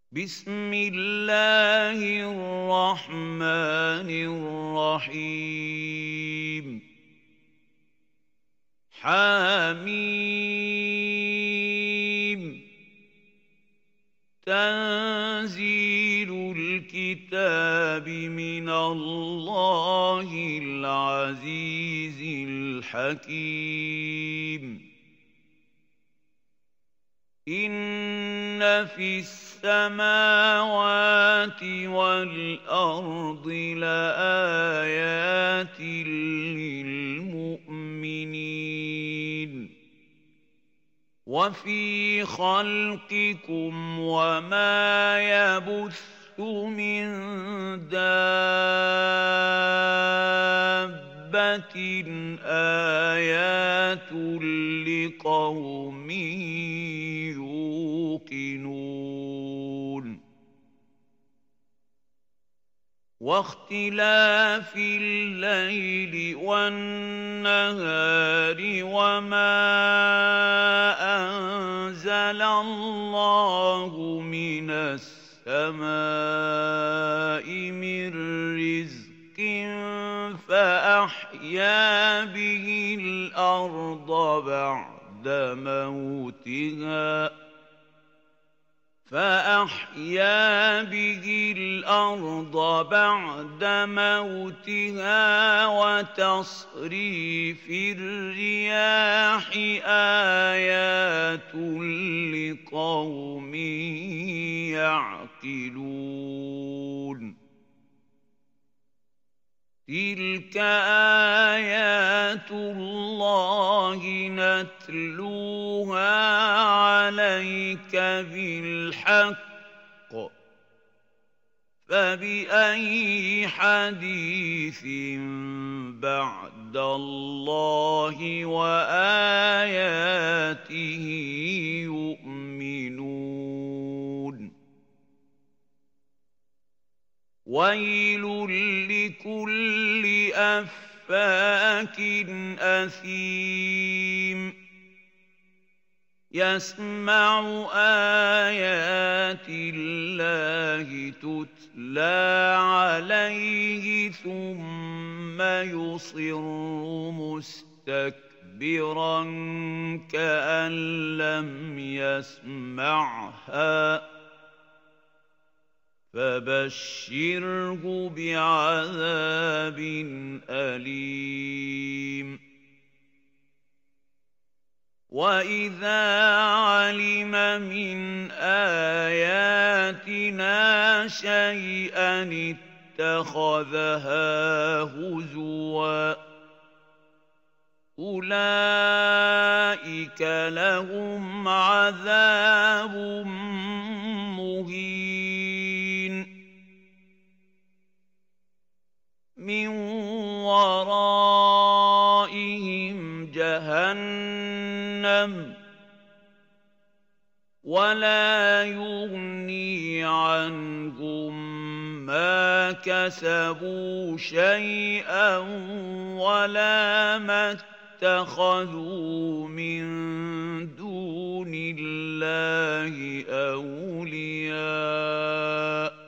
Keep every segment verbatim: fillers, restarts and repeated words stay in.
بسم الله الرحمن الرحيم حميم تنزيل الكتاب من الله العزيز الحكيم إن في السماوات والأرض لآيات للمؤمنين وفي خلقكم وما يبث من دابة آيات لقوم يوقنون واختلاف الليل والنهار وما أنزل الله من السماء من رزق فأحيا به الأرض بعد موتها فأحيا به الأرض بعد موتها وتصريف الرياح آيات لقوم يعقلون تلك آيات الله نتلوها عليك بالحق فبأي حديث بعد الله وآياته يؤمنون ويل لكل أفاك أثيم يسمع آيات الله تتلى عليه ثم يصر مستكبرا كأن لم يسمعها فبشره بعذاب أليم وإذا علم من آياتنا شيئا اتخذها هزوا أولئك لهم عذاب مهين من ورائهم جهنم ولا يغني عنهم ما كسبوا شيئا ولا ما اتخذوا من دون الله أولياء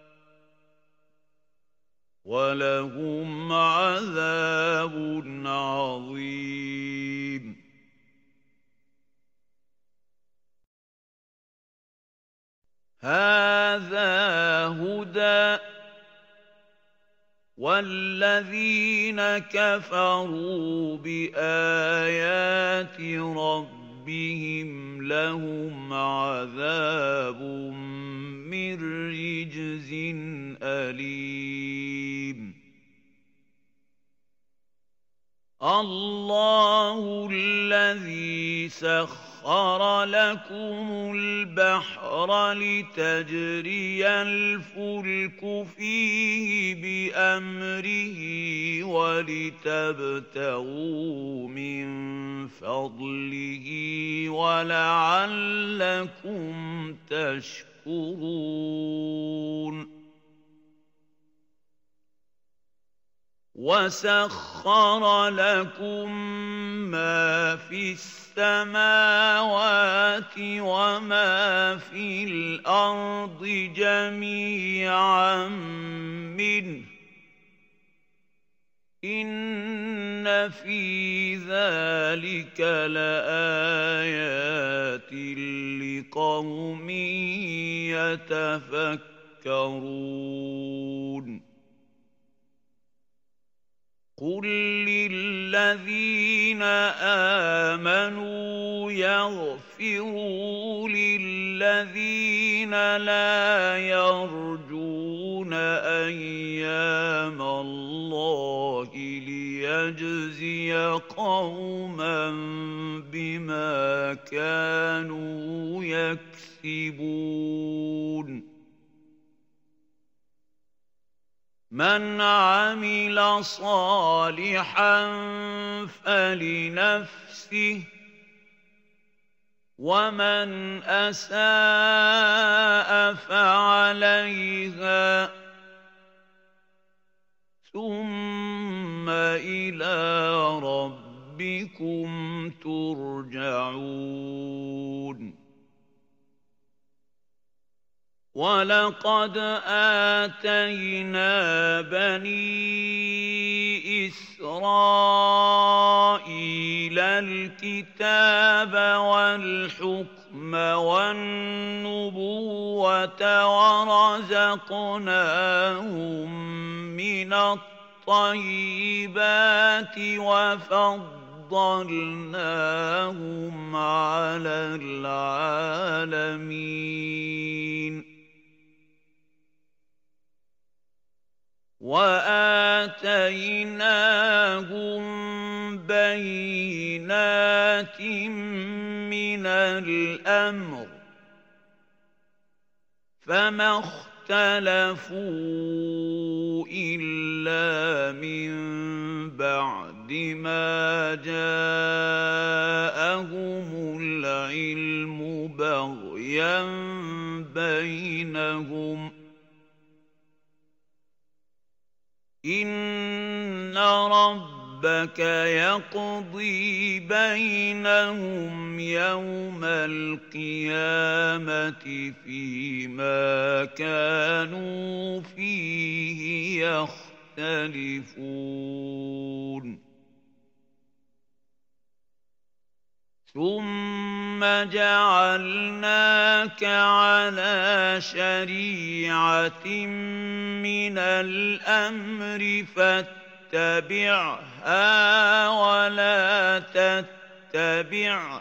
ولهم عذاب عظيم هذا هدى والذين كفروا بآيات ربهم لهم عذاب من رجز أليم الله الذي سخر لكم البحر لتجري الفلك فيه بأمره ولتبتغوا من فضله ولعلكم تشكرون وَسَخَّرَ لَكُم مَّا فِي السَّمَاوَاتِ وَمَا فِي الْأَرْضِ جَمِيعًا مِّنْهُ ۚ إِنَّ فِي ذَٰلِكَ لَآيَاتٍ لِّقَوْمٍ يَتَفَكَّرُونَ قُل لِّلَّذِينَ آمَنُوا يَغْفِرُوا لِلَّذِينَ لَا يَرْجُونَ أَيَّامَ اللَّهِ لِيَجْزِيَ قَوْمًا بِمَا كَانُوا يَكْسِبُونَ مَنْ عَمِلَ صَالِحًا فَلِنَفْسِهِ وَمَنْ أَسَاءَ فَعَلَيْهَا ثُمَّ إِلَىٰ رَبِّكُمْ تُرْجَعُونَ وَلَقَدْ آتَيْنَا بَنِي إِسْرَائِيلَ الْكِتَابَ وَالْحُكْمَ وَالنُّبُوَّةَ وَرَزَقْنَاهُم مِّنَ الطَّيِّبَاتِ وَفَضَّلْنَاهُمْ عَلَى الْعَالَمِينَ وَآتَيْنَاهُم بَيِّنَاتٍ مِّنَ الْأَمْرِ فَمَا اخْتَلَفُوا إِلَّا مِن بَعْدِ مَا جَاءَهُمُ الْعِلْمُ بَغْيًا بَيْنَهُمْ ۚ إِنَّ رَبَّكَ يَقْضِي بَيْنَهُمْ يَوْمَ الْقِيَامَةِ فِيمَا كَانُوا فِيهِ يَخْتَلِفُونَ ثُمَّ جَعَلْنَاكَ عَلَىٰ شَرِيعَةٍ مِّنَ الْأَمْرِ فَاتَّبِعْهَا وَلَا تَتَّبِعْ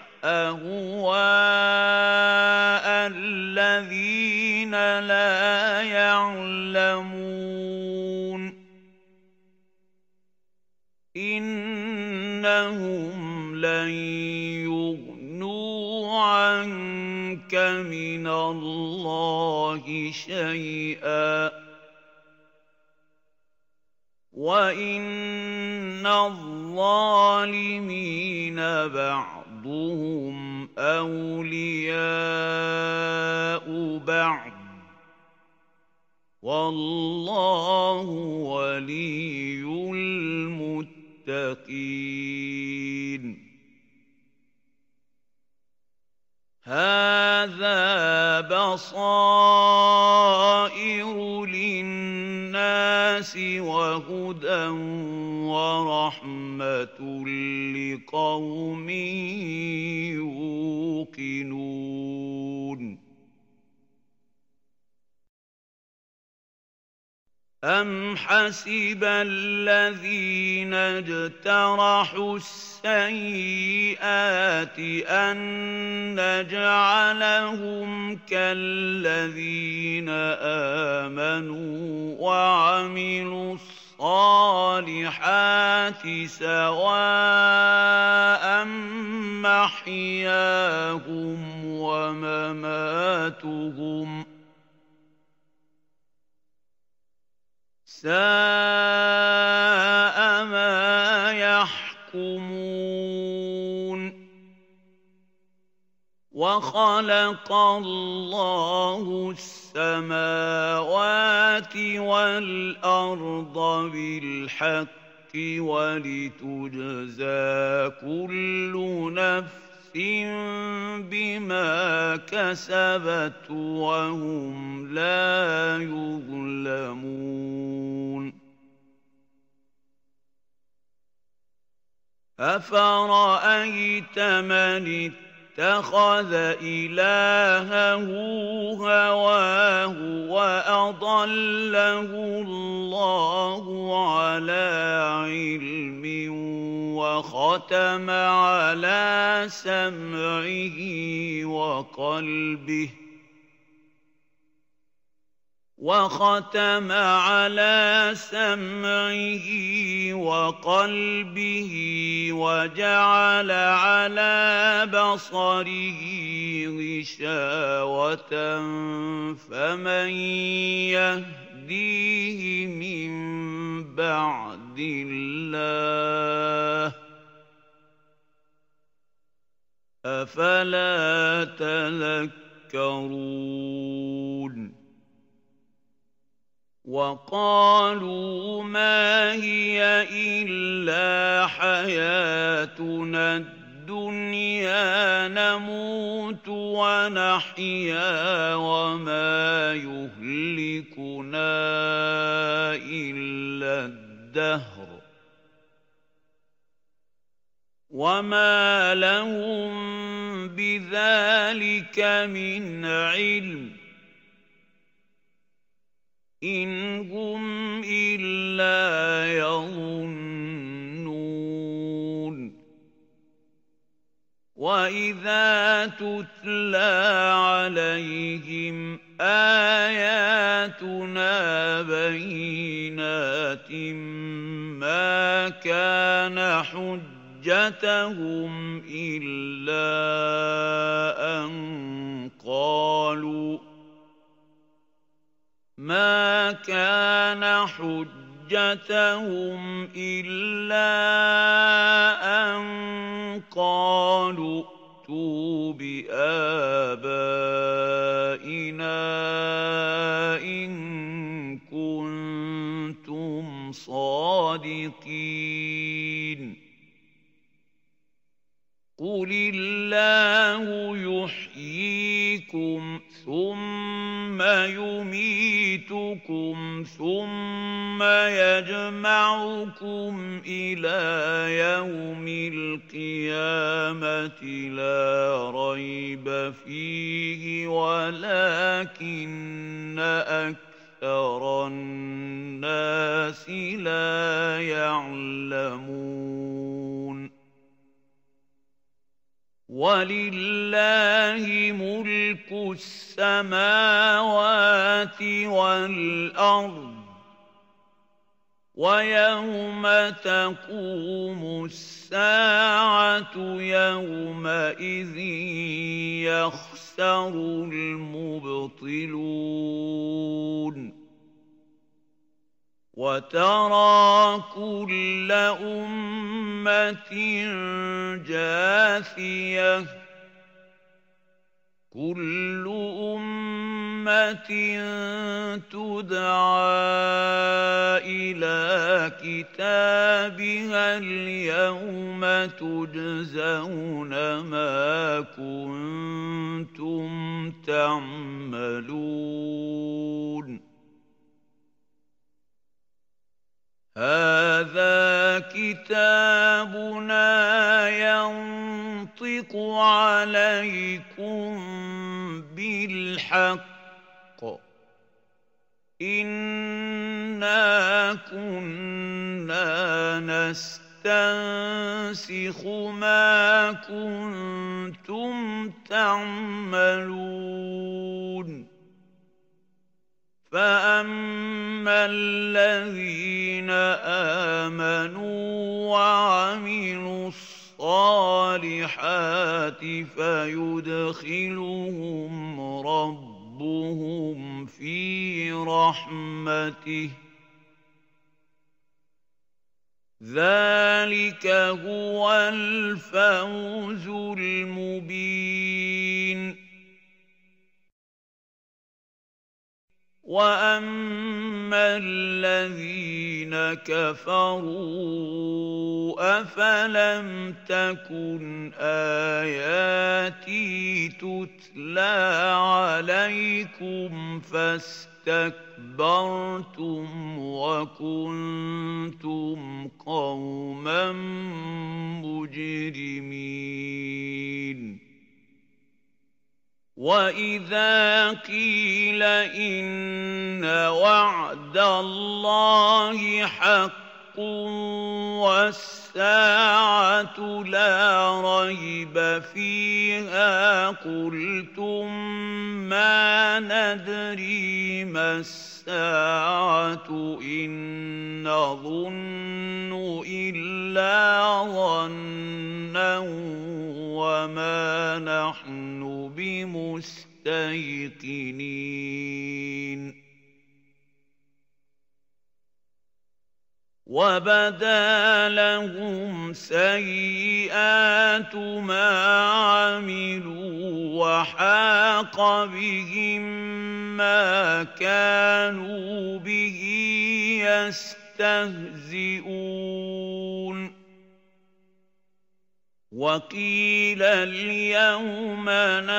أَهْوَاءَ الَّذِينَ لَا يَعْلَمُونَ إِنَّهُمْ لَن يُغْنُوا عَنكَ مِنَ اللَّهِ شَيْئًا وَإِنَّ الظَّالِمِينَ بَعْضُهُمْ أَوْلِيَاءُ بَعْضٍ وَاللَّهُ وَلِيُّ الْمُتَّقِينَ هَٰذَا بَصَائِرُ لِلنَّاسِ وَهُدًى وَرَحْمَةٌ لِّقَوْمٍ يُوقِنُونَ أَمْ حَسِبَ الَّذِينَ اجْتَرَحُوا السَّيِّئَاتِ أَن نَّجْعَلَهُمْ كَالَّذِينَ آمَنُوا وَعَمِلُوا الصَّالِحَاتِ سَوَاءً مَّحْيَاهُمْ وَمَمَاتُهُمْ ۚ سَاءَ مَا يَحْكُمُونَ وَخَلَقَ اللَّهُ السَّمَاوَاتِ وَالْأَرْضَ بِالْحَقِّ ولتجزى كل نفس بما كسبت وهم لا يظلمون أفرأيت من اتخذ إلهه هواه وأضله الله على علم وختم على سمعه وقلبه وختم على سمعه وقلبه وجعل على بصره غشاوة فمن يهديه من بعد الله أفلا تذكرون وقالوا ما هي إلا حياتنا الدنيا نموت ونحيا وما يهلكنا إلا الدهر وما لهم بذلك من علم إن هم إلا يظنون وإذا تتلى عليهم آياتنا بينات ما كان حجتهم إلا أن قالوا ما كان حجتهم إلا أن قالوا ائتوا بآبائنا إن كنتم صادقين قل الله يحييكم ثم يميتكم ثم يجمعكم إلى يوم القيامة لا ريب فيه ولكن أكثر الناس لا يعلمون ولله ملك السماوات والأرض ويوم تقوم الساعة يومئذ يخسر المبطلون وترى كل أمة جاثية كل أمة تدعى إلى كتابها اليوم تجزون ما كنتم تعملون هذا كتابنا ينطق عليكم بالحق إنا كنا نستنسخ ما كنتم تعملون فأما الذين آمنوا وعملوا الصالحات فيدخلهم ربهم في رحمته ذلك هو الفوز المبين وأما الذين كفروا أفلم تكن آياتي تتلى عليكم فاستكبرتم وكنتم قوما مجرمين وَإِذَا قِيلَ إِنَّ وَعْدَ اللَّهِ حَقٌّ وَالسَّاعَةُ لَا رَيْبَ فِيهَا قُلْتُم مَّا نَدْرِي مَا السَّاعَةُ إِن نَّظُنُّ إِلَّا ظَنًّا وَمَا نَحْنُ بمستيقنين وبدا لهم سيئات ما عملوا وحاق بهم ما كانوا به يستهزئون وَقِيلَ الْيَوْمَ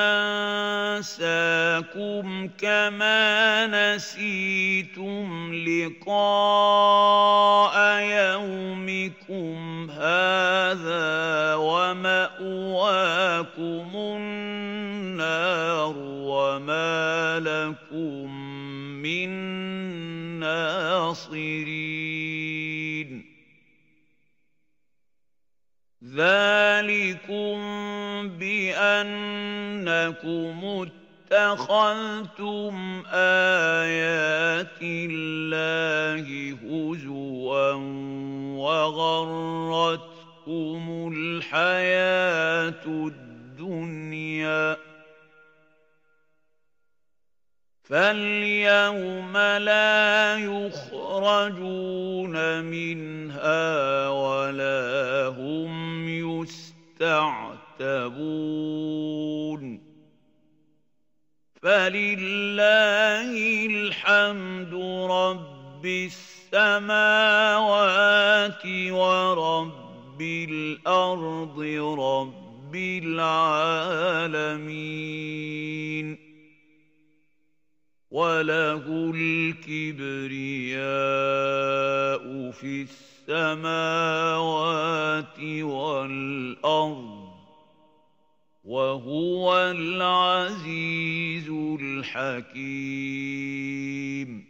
نَنسَاكُمْ كَمَا نَسِيتُمْ لِقَاءَ يَوْمِكُمْ هَٰذَا وَمَأْوَاكُمُ النَّارُ وَمَا لَكُم مِّن نَّاصِرِينَ ذَٰلِكُم بِأَنَّكُمُ اتَّخَذْتُمْ آيَاتِ اللَّهِ هُزُوًا وَغَرَّتْكُمُ الْحَيَاةُ الدُّنْيَا فَالْيَوْمَ لَا يُخْرَجُونَ مِنْهَا وَلَا هُمْ يُسْتَعْتَبُونَ فَلِلَّهِ الْحَمْدُ رَبِّ السَّمَاوَاتِ وَرَبِّ الْأَرْضِ رَبِّ الْعَالَمِينَ وَلَهُ الْكِبْرِيَاءُ فِي السَّمَاوَاتِ وَالْأَرْضِ وَهُوَ الْعَزِيزُ الْحَكِيمُ